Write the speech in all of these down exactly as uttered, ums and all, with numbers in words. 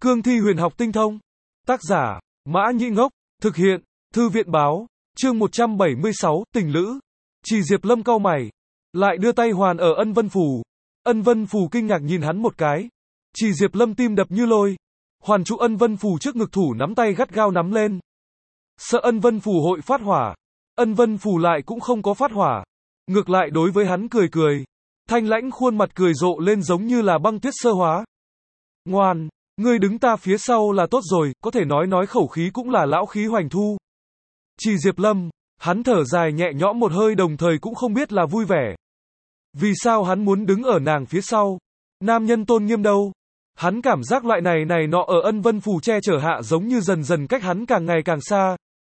Cương thi huyền học tinh thông. Tác giả, Mã Nhĩ Ngốc. Thực hiện, Thư viện Báo. Chương một trăm bảy mươi sáu, tình lữ. Chỉ Diệp Lâm cau mày, lại đưa tay hoàn ở Ân Vân Phù. Ân Vân Phù kinh ngạc nhìn hắn một cái. Chỉ Diệp Lâm tim đập như lôi. Hoàn trụ Ân Vân Phù trước ngực, thủ nắm tay gắt gao nắm lên. Sợ Ân Vân Phù hội phát hỏa. Ân Vân Phù lại cũng không có phát hỏa. Ngược lại đối với hắn cười cười. Thanh lãnh khuôn mặt cười rộ lên giống như là băng tuyết sơ hóa. Ngoan, ngươi đứng ta phía sau là tốt rồi, có thể nói nói khẩu khí cũng là lão khí hoành thu. Chỉ Diệp Lâm, hắn thở dài nhẹ nhõm một hơi, đồng thời cũng không biết là vui vẻ. Vì sao hắn muốn đứng ở nàng phía sau? Nam nhân tôn nghiêm đâu? Hắn cảm giác loại này này nọ ở Ân Vân Phù che chở hạ giống như dần dần cách hắn càng ngày càng xa.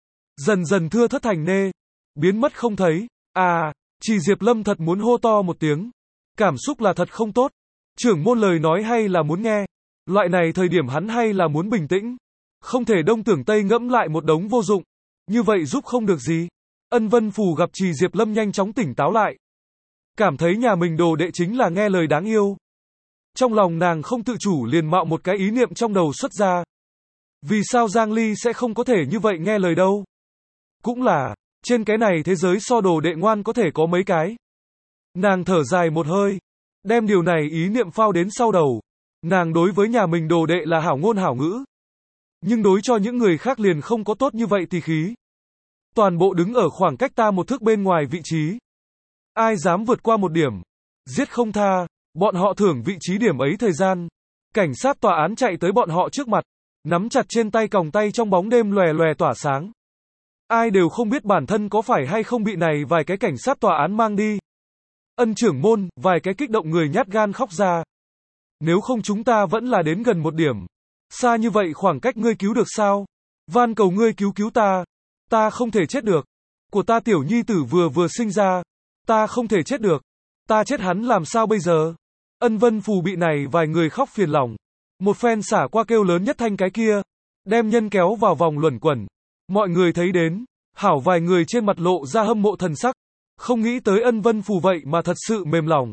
Dần dần thưa thất thành nê. Biến mất không thấy. À, Chỉ Diệp Lâm thật muốn hô to một tiếng. Cảm xúc là thật không tốt. Trưởng môn lời nói hay là muốn nghe. Loại này thời điểm hắn hay là muốn bình tĩnh. Không thể đông tưởng tây ngẫm lại một đống vô dụng. Như vậy giúp không được gì. Ân Vân Phù gặp Chỉ Diệp Lâm nhanh chóng tỉnh táo lại. Cảm thấy nhà mình đồ đệ chính là nghe lời đáng yêu. Trong lòng nàng không tự chủ liền mạo một cái ý niệm trong đầu xuất ra. Vì sao Giang Ly sẽ không có thể như vậy nghe lời đâu? Cũng là, trên cái này thế giới so đồ đệ ngoan có thể có mấy cái. Nàng thở dài một hơi, đem điều này ý niệm phao đến sau đầu. Nàng đối với nhà mình đồ đệ là hảo ngôn hảo ngữ. Nhưng đối cho những người khác liền không có tốt như vậy thì khí. Toàn bộ đứng ở khoảng cách ta một thước bên ngoài vị trí. Ai dám vượt qua một điểm, giết không tha, bọn họ thưởng vị trí điểm ấy thời gian. Cảnh sát tòa án chạy tới bọn họ trước mặt, nắm chặt trên tay còng tay trong bóng đêm lòe lòe tỏa sáng. Ai đều không biết bản thân có phải hay không bị này vài cái cảnh sát tòa án mang đi. Ân trưởng môn, vài cái kích động người nhát gan khóc ra. Nếu không chúng ta vẫn là đến gần một điểm. Xa như vậy khoảng cách, ngươi cứu được sao? Van cầu ngươi cứu cứu ta. Ta không thể chết được. Của ta tiểu nhi tử vừa vừa sinh ra. Ta không thể chết được. Ta chết hắn làm sao bây giờ? Ân Vân Phù bị này vài người khóc phiền lòng. Một phen xả qua kêu lớn nhất thanh cái kia. Đem nhân kéo vào vòng luẩn quẩn. Mọi người thấy đến. Hảo vài người trên mặt lộ ra hâm mộ thần sắc. Không nghĩ tới Ân Vân Phù vậy mà thật sự mềm lòng.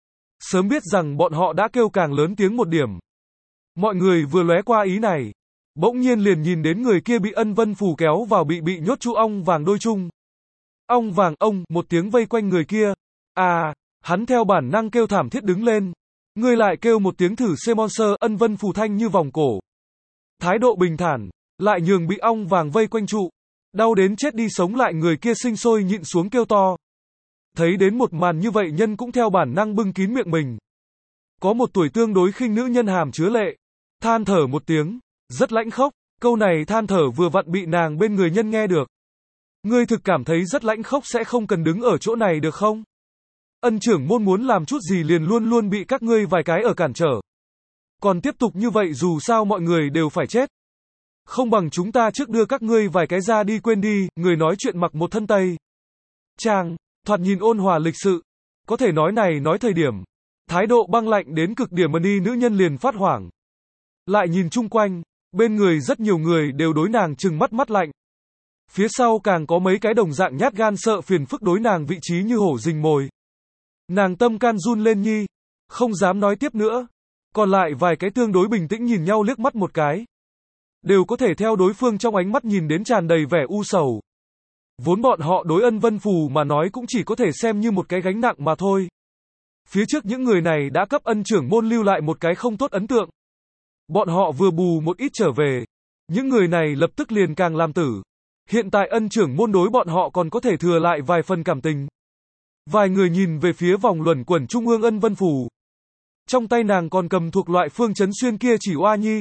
Sớm biết rằng bọn họ đã kêu càng lớn tiếng một điểm. Mọi người vừa lóe qua ý này. Bỗng nhiên liền nhìn đến người kia bị Ân Vân Phù kéo vào bị bị nhốt chu ong vàng đôi chung. Ong vàng ông, một tiếng vây quanh người kia. À, hắn theo bản năng kêu thảm thiết đứng lên. Người lại kêu một tiếng thử xe monster. Ân Vân Phù thanh như vòng cổ. Thái độ bình thản, lại nhường bị ong vàng vây quanh trụ. Đau đến chết đi sống lại người kia sinh sôi nhịn xuống kêu to. Thấy đến một màn như vậy, nhân cũng theo bản năng bưng kín miệng mình. Có một tuổi tương đối khinh nữ nhân hàm chứa lệ. Than thở một tiếng, rất lãnh khốc. Câu này than thở vừa vặn bị nàng bên người nhân nghe được. Ngươi thực cảm thấy rất lãnh khốc sẽ không cần đứng ở chỗ này được không? Ân trưởng môn muốn làm chút gì liền luôn luôn bị các ngươi vài cái ở cản trở. Còn tiếp tục như vậy dù sao mọi người đều phải chết. Không bằng chúng ta trước đưa các ngươi vài cái ra đi quên đi. Người nói chuyện mặc một thân tây trang, thoạt nhìn ôn hòa lịch sự. Có thể nói này nói thời điểm. Thái độ băng lạnh đến cực điểm, mà đi nữ nhân liền phát hoảng. Lại nhìn chung quanh, bên người rất nhiều người đều đối nàng trừng mắt mắt lạnh. Phía sau càng có mấy cái đồng dạng nhát gan sợ phiền phức đối nàng vị trí như hổ rình mồi. Nàng tâm can run lên nhi, không dám nói tiếp nữa. Còn lại vài cái tương đối bình tĩnh nhìn nhau liếc mắt một cái. Đều có thể theo đối phương trong ánh mắt nhìn đến tràn đầy vẻ u sầu. Vốn bọn họ đối Ân Vân Phù mà nói cũng chỉ có thể xem như một cái gánh nặng mà thôi. Phía trước những người này đã cấp Ân trưởng môn lưu lại một cái không tốt ấn tượng. Bọn họ vừa bù một ít trở về. Những người này lập tức liền càng làm tử. Hiện tại Ân trưởng môn đối bọn họ còn có thể thừa lại vài phần cảm tình. Vài người nhìn về phía vòng luẩn quẩn trung ương Ân Vân Phù. Trong tay nàng còn cầm thuộc loại phương chấn xuyên kia chỉ oa nhi.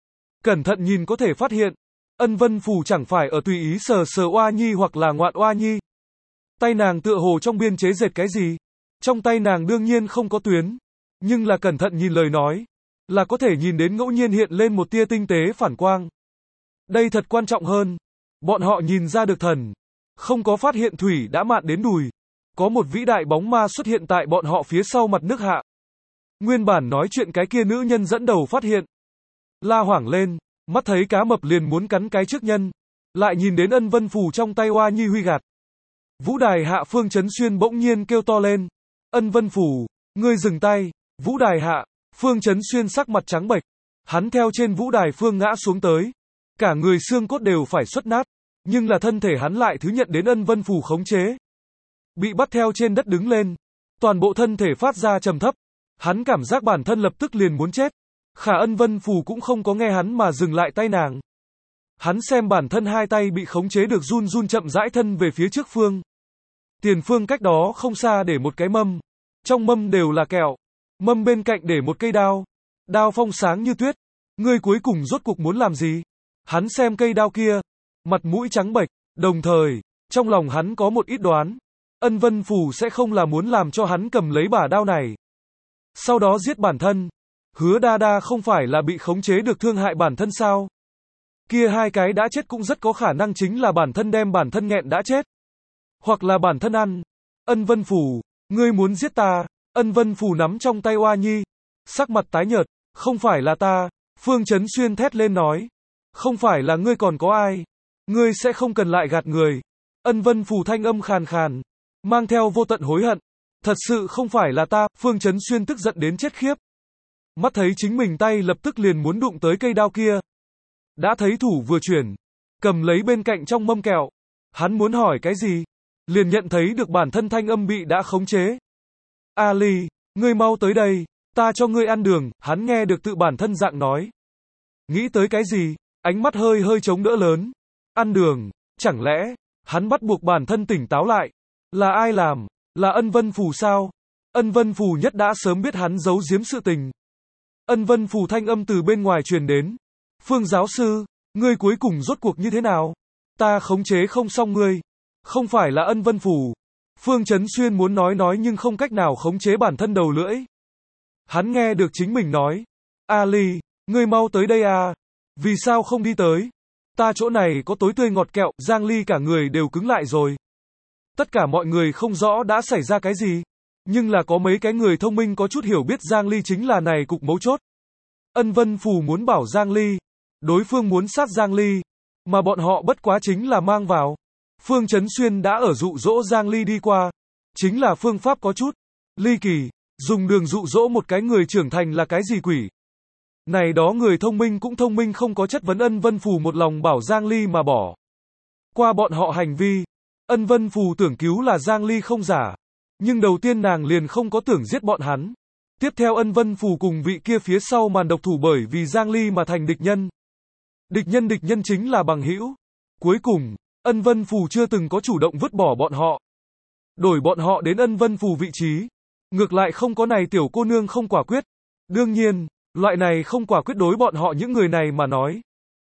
Cẩn thận nhìn có thể phát hiện. Ân Vân Phù chẳng phải ở tùy ý sờ sờ oa nhi hoặc là ngoạn oa nhi. Tay nàng tựa hồ trong biên chế dệt cái gì. Trong tay nàng đương nhiên không có tuyến. Nhưng là cẩn thận nhìn lời nói. Là có thể nhìn đến ngẫu nhiên hiện lên một tia tinh tế phản quang. Đây thật quan trọng hơn. Bọn họ nhìn ra được thần. Không có phát hiện thủy đã mạn đến đùi. Có một vĩ đại bóng ma xuất hiện tại bọn họ phía sau mặt nước hạ. Nguyên bản nói chuyện cái kia nữ nhân dẫn đầu phát hiện. La hoảng lên. Mắt thấy cá mập liền muốn cắn cái trước nhân. Lại nhìn đến Ân Vân Phù trong tay oa nhi huy gạt. Vũ đài hạ Phương Chấn Xuyên bỗng nhiên kêu to lên. Ân Vân Phù, ngươi dừng tay. Vũ đài hạ, Phương Chấn Xuyên sắc mặt trắng bệch. Hắn theo trên vũ đài phương ngã xuống tới. Cả người xương cốt đều phải xuất nát. Nhưng là thân thể hắn lại thứ nhận đến ân vân phù khống chế. Bị bắt theo trên đất đứng lên. Toàn bộ thân thể phát ra trầm thấp. Hắn cảm giác bản thân lập tức liền muốn chết. Khả ân vân phù cũng không có nghe hắn mà dừng lại tay nàng. Hắn xem bản thân hai tay bị khống chế được run run chậm rãi thân về phía trước phương. Tiền phương cách đó không xa để một cái mâm. Trong mâm đều là kẹo. Mâm bên cạnh để một cây đao. Đao phong sáng như tuyết. Ngươi cuối cùng rốt cuộc muốn làm gì? Hắn xem cây đao kia. Mặt mũi trắng bệch. Đồng thời, trong lòng hắn có một ít đoán. Ân vân phù sẽ không là muốn làm cho hắn cầm lấy bả đao này. Sau đó giết bản thân. Hứa đa đa không phải là bị khống chế được thương hại bản thân sao? Kia hai cái đã chết cũng rất có khả năng chính là bản thân đem bản thân nghẹn đã chết. Hoặc là bản thân ăn. Ân vân phù, ngươi muốn giết ta. Ân vân phù nắm trong tay Oa Nhi. Sắc mặt tái nhợt, không phải là ta. Phương Chấn Xuyên thét lên nói. Không phải là ngươi còn có ai. Ngươi sẽ không cần lại gạt người. Ân vân phù thanh âm khàn khàn. Mang theo vô tận hối hận. Thật sự không phải là ta. Phương Chấn Xuyên tức giận đến chết khiếp. Mắt thấy chính mình tay lập tức liền muốn đụng tới cây đao kia. Đã thấy thủ vừa chuyển. Cầm lấy bên cạnh trong mâm kẹo. Hắn muốn hỏi cái gì? Liền nhận thấy được bản thân thanh âm bị đã khống chế. Ali, ngươi mau tới đây. Ta cho ngươi ăn đường. Hắn nghe được tự bản thân dạng nói. Nghĩ tới cái gì? Ánh mắt hơi hơi chống đỡ lớn. Ăn đường. Chẳng lẽ, hắn bắt buộc bản thân tỉnh táo lại. Là ai làm? Là ân vân phù sao? Ân vân phù nhất đã sớm biết hắn giấu giếm sự tình. Ân vân phù thanh âm từ bên ngoài truyền đến. Phương giáo sư, ngươi cuối cùng rốt cuộc như thế nào? Ta khống chế không xong ngươi. Không phải là ân vân phù. Phương Chấn Xuyên muốn nói nói nhưng không cách nào khống chế bản thân đầu lưỡi. Hắn nghe được chính mình nói. Ali, ngươi mau tới đây à? Vì sao không đi tới? Ta chỗ này có tối tươi ngọt kẹo. Giang Ly cả người đều cứng lại rồi. Tất cả mọi người không rõ đã xảy ra cái gì. Nhưng là có mấy cái người thông minh có chút hiểu biết Giang Ly chính là này cục mấu chốt. Ân vân phù muốn bảo Giang Ly. Đối phương muốn sát Giang Ly. Mà bọn họ bất quá chính là mang vào. Phương Chấn Xuyên đã ở dụ dỗ Giang Ly đi qua. Chính là phương pháp có chút ly kỳ. Dùng đường dụ dỗ một cái người trưởng thành là cái gì quỷ. Này đó người thông minh cũng thông minh không có chất vấn ân vân phù một lòng bảo Giang Ly mà bỏ. Qua bọn họ hành vi. Ân vân phù tưởng cứu là Giang Ly không giả. Nhưng đầu tiên nàng liền không có tưởng giết bọn hắn. Tiếp theo ân vân phù cùng vị kia phía sau màn độc thủ bởi vì Giang Ly mà thành địch nhân. Địch nhân địch nhân chính là bằng hữu. Cuối cùng, ân vân phù chưa từng có chủ động vứt bỏ bọn họ. Đổi bọn họ đến ân vân phù vị trí. Ngược lại không có này tiểu cô nương không quả quyết. Đương nhiên, loại này không quả quyết đối bọn họ những người này mà nói.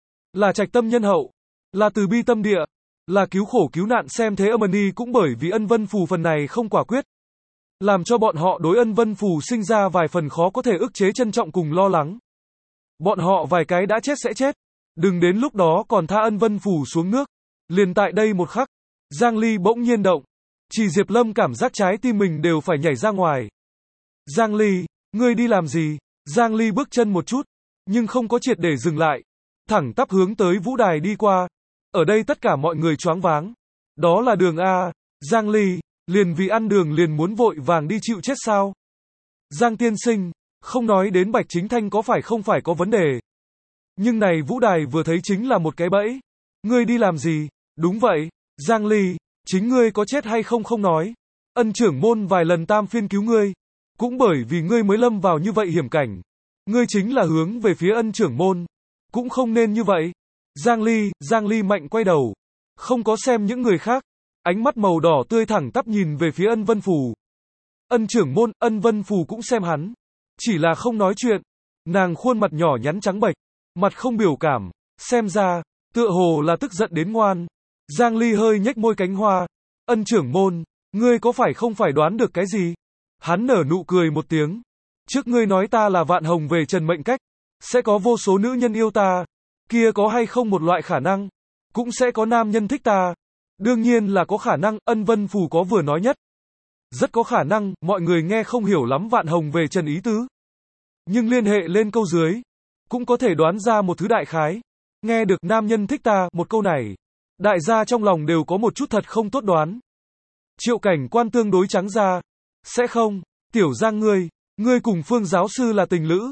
Là trạch tâm nhân hậu. Là từ bi tâm địa. Là cứu khổ cứu nạn xem thế Amani cũng bởi vì ân vân phù phần này không quả quyết. Làm cho bọn họ đối ân vân phù sinh ra vài phần khó có thể ức chế trân trọng cùng lo lắng. Bọn họ vài cái đã chết sẽ chết. Đừng đến lúc đó còn tha ân vân phù xuống nước. Liền tại đây một khắc. Giang Ly bỗng nhiên động. Chỉ Diệp Lâm cảm giác trái tim mình đều phải nhảy ra ngoài. Giang Ly, ngươi đi làm gì? Giang Ly bước chân một chút. Nhưng không có triệt để dừng lại. Thẳng tắp hướng tới vũ đài đi qua. Ở đây tất cả mọi người choáng váng. Đó là đường A. Giang Ly, liền vì ăn đường liền muốn vội vàng đi chịu chết sao? Giang tiên sinh, không nói đến Bạch Chính Thanh có phải không phải có vấn đề. Nhưng này vũ đài vừa thấy chính là một cái bẫy. Ngươi đi làm gì? Đúng vậy, Giang Ly, chính ngươi có chết hay không không nói. Ân trưởng môn vài lần tam phiên cứu ngươi. Cũng bởi vì ngươi mới lâm vào như vậy hiểm cảnh. Ngươi chính là hướng về phía ân trưởng môn. Cũng không nên như vậy. Giang Ly, Giang Ly mạnh quay đầu. Không có xem những người khác. Ánh mắt màu đỏ tươi thẳng tắp nhìn về phía ân vân phù. Ân trưởng môn, ân vân phù cũng xem hắn. Chỉ là không nói chuyện. Nàng khuôn mặt nhỏ nhắn trắng bệch. Mặt không biểu cảm. Xem ra, tựa hồ là tức giận đến ngoan. Giang Ly hơi nhếch môi cánh hoa. Ân trưởng môn, ngươi có phải không phải đoán được cái gì? Hắn nở nụ cười một tiếng. Trước ngươi nói ta là vạn hồng về trần mệnh cách. Sẽ có vô số nữ nhân yêu ta. Kia có hay không một loại khả năng? Cũng sẽ có nam nhân thích ta. Đương nhiên là có khả năng, ân vân phù có vừa nói nhất. Rất có khả năng, mọi người nghe không hiểu lắm vạn hồng về trần ý tứ. Nhưng liên hệ lên câu dưới. Cũng có thể đoán ra một thứ đại khái. Nghe được nam nhân thích ta, một câu này. Đại gia trong lòng đều có một chút thật không tốt đoán. Triệu cảnh quan tương đối trắng ra. Sẽ không, tiểu Giang ngươi, ngươi cùng Phương giáo sư là tình lữ.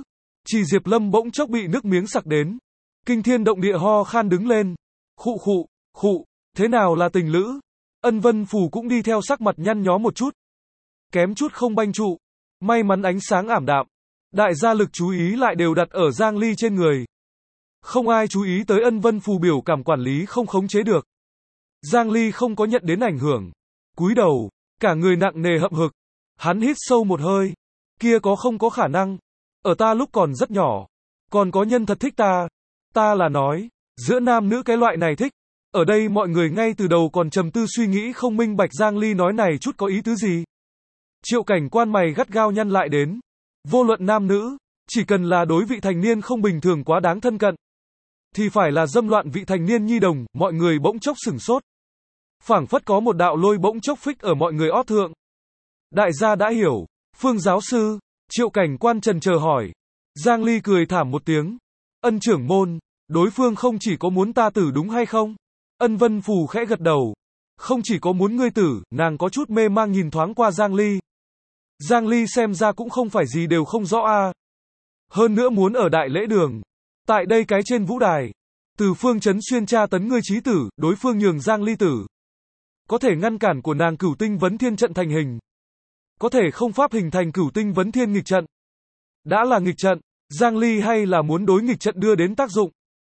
Chỉ Diệp Lâm bỗng chốc bị nước miếng sặc đến. Kinh thiên động địa ho khan đứng lên. Khụ khụ, khụ, thế nào là tình lữ? Ân Vân Phù cũng đi theo sắc mặt nhăn nhó một chút. Kém chút không banh trụ. May mắn ánh sáng ảm đạm. Đại gia lực chú ý lại đều đặt ở Giang Ly trên người. Không ai chú ý tới Ân Vân Phù biểu cảm quản lý không khống chế được. Giang Ly không có nhận đến ảnh hưởng. Cúi đầu, cả người nặng nề hậm hực. Hắn hít sâu một hơi. Kia có không có khả năng. Ở ta lúc còn rất nhỏ. Còn có nhân thật thích ta. Ta là nói, giữa nam nữ cái loại này thích. Ở đây mọi người ngay từ đầu còn trầm tư suy nghĩ không minh bạch Giang Ly nói này chút có ý tứ gì. Triệu Cảnh Quan mày gắt gao nhăn lại đến. Vô luận nam nữ, chỉ cần là đối vị thành niên không bình thường quá đáng thân cận, thì phải là dâm loạn vị thành niên nhi đồng, mọi người bỗng chốc sửng sốt. Phảng phất có một đạo lôi bỗng chốc phích ở mọi người ót thượng. Đại gia đã hiểu, Phương giáo sư, Triệu Cảnh Quan trần chờ hỏi. Giang Ly cười thảm một tiếng. Ân trưởng môn, đối phương không chỉ có muốn ta tử đúng hay không? Ân Vân Phù khẽ gật đầu. Không chỉ có muốn ngươi tử, nàng có chút mê mang nhìn thoáng qua Giang Ly. Giang Ly xem ra cũng không phải gì đều không rõ a. À. Hơn nữa muốn ở đại lễ đường. Tại đây cái trên vũ đài. Từ Phương Chấn Xuyên tra tấn ngươi chí tử, đối phương nhường Giang Ly tử. Có thể ngăn cản của nàng Cửu Tinh Vấn Thiên trận thành hình. Có thể không pháp hình thành Cửu Tinh Vấn Thiên nghịch trận. Đã là nghịch trận, Giang Ly hay là muốn đối nghịch trận đưa đến tác dụng.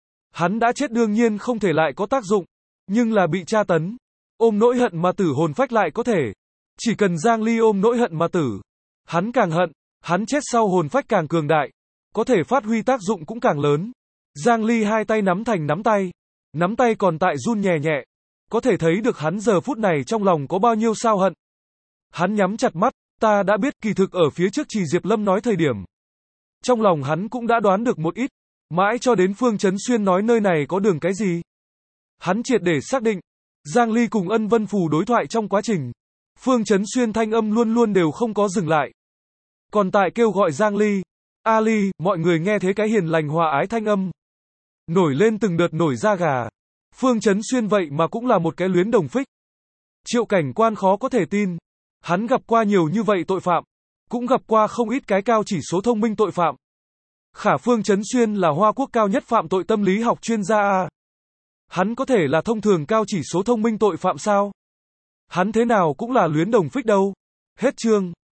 Hắn đã chết đương nhiên không thể lại có tác dụng. Nhưng là bị tra tấn. Ôm nỗi hận mà tử hồn phách lại có thể. Chỉ cần Giang Ly ôm nỗi hận mà tử. Hắn càng hận, hắn chết sau hồn phách càng cường đại. Có thể phát huy tác dụng cũng càng lớn. Giang Ly hai tay nắm thành nắm tay. Nắm tay còn tại run nhẹ nhẹ. Có thể thấy được hắn giờ phút này trong lòng có bao nhiêu sao hận. Hắn nhắm chặt mắt, ta đã biết kỳ thực ở phía trước Chỉ Diệp Lâm nói thời điểm. Trong lòng hắn cũng đã đoán được một ít. Mãi cho đến Phương Chấn Xuyên nói nơi này có đường cái gì. Hắn triệt để xác định. Giang Ly cùng Ân Vân Phù đối thoại trong quá trình. Phương Chấn Xuyên thanh âm luôn luôn đều không có dừng lại. Còn tại kêu gọi Giang Ly. A Ly, mọi người nghe thấy cái hiền lành hòa ái thanh âm. Nổi lên từng đợt nổi da gà. Phương Chấn Xuyên vậy mà cũng là một cái luyến đồng phích. Triệu Cảnh Quan khó có thể tin. Hắn gặp qua nhiều như vậy tội phạm. Cũng gặp qua không ít cái cao chỉ số thông minh tội phạm. Khả Phương Chấn Xuyên là Hoa Quốc cao nhất phạm tội tâm lý học chuyên gia A. Hắn có thể là thông thường cao chỉ số thông minh tội phạm sao? Hắn thế nào cũng là luyến đồng phích đâu. Hết chương.